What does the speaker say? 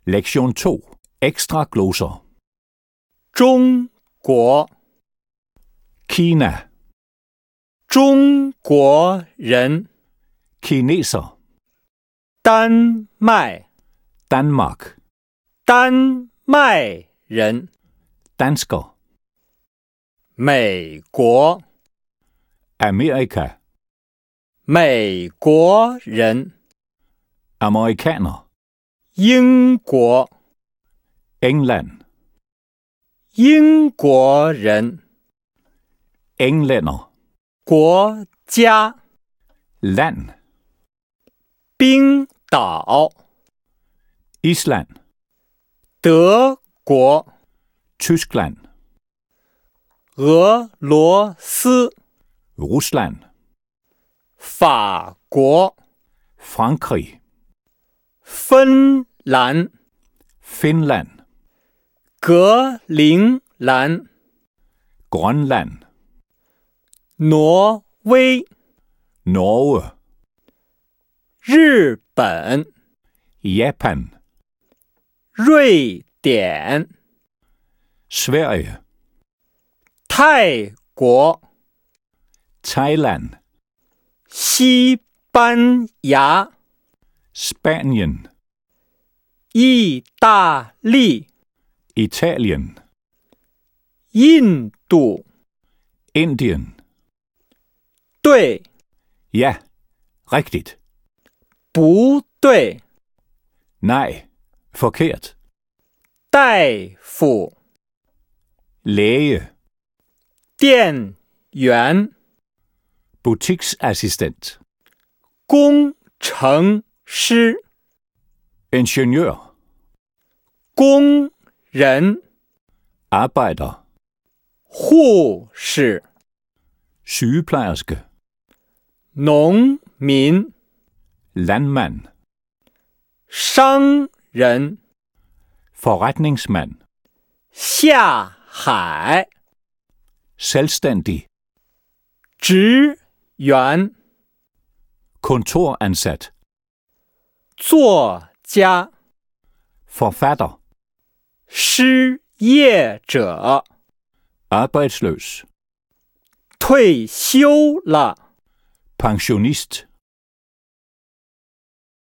Lektion 2. Ekstra gloser. 中国 Kina. 中国人 Kineser. 丹麦 Danmark. 丹麦人 Dansker. 美国 Amerika. 美国人 Amerikaner. 英国 England. 英国人 Englænder. 国家 Land. 冰岛 Island. 德国 Tyskland. 俄罗斯 Rusland. 法国 Frankrig. 芬兰 Finland. 格陵兰 Grønland. 挪威 Norge. 日本 Japan. 瑞典 Sverige. 泰国 Thailand. 西班牙 Spanien. 意大利 Italien. 印度 Indien. 对 Ja, rigtigt. 不对 Nej, forkert. 大夫 Læge. 店员 Butiksassistent. 工程师 Ingeniør. 工人 Arbejder. 护士 Sygeplejerske. 农民 Landmand. 商人 Forretningsmand. 下海 Selvstændig. 职员 Kontoransat. 作家 Forfatter. 失业者 Arbejdsløs. 退休了 Pensionist.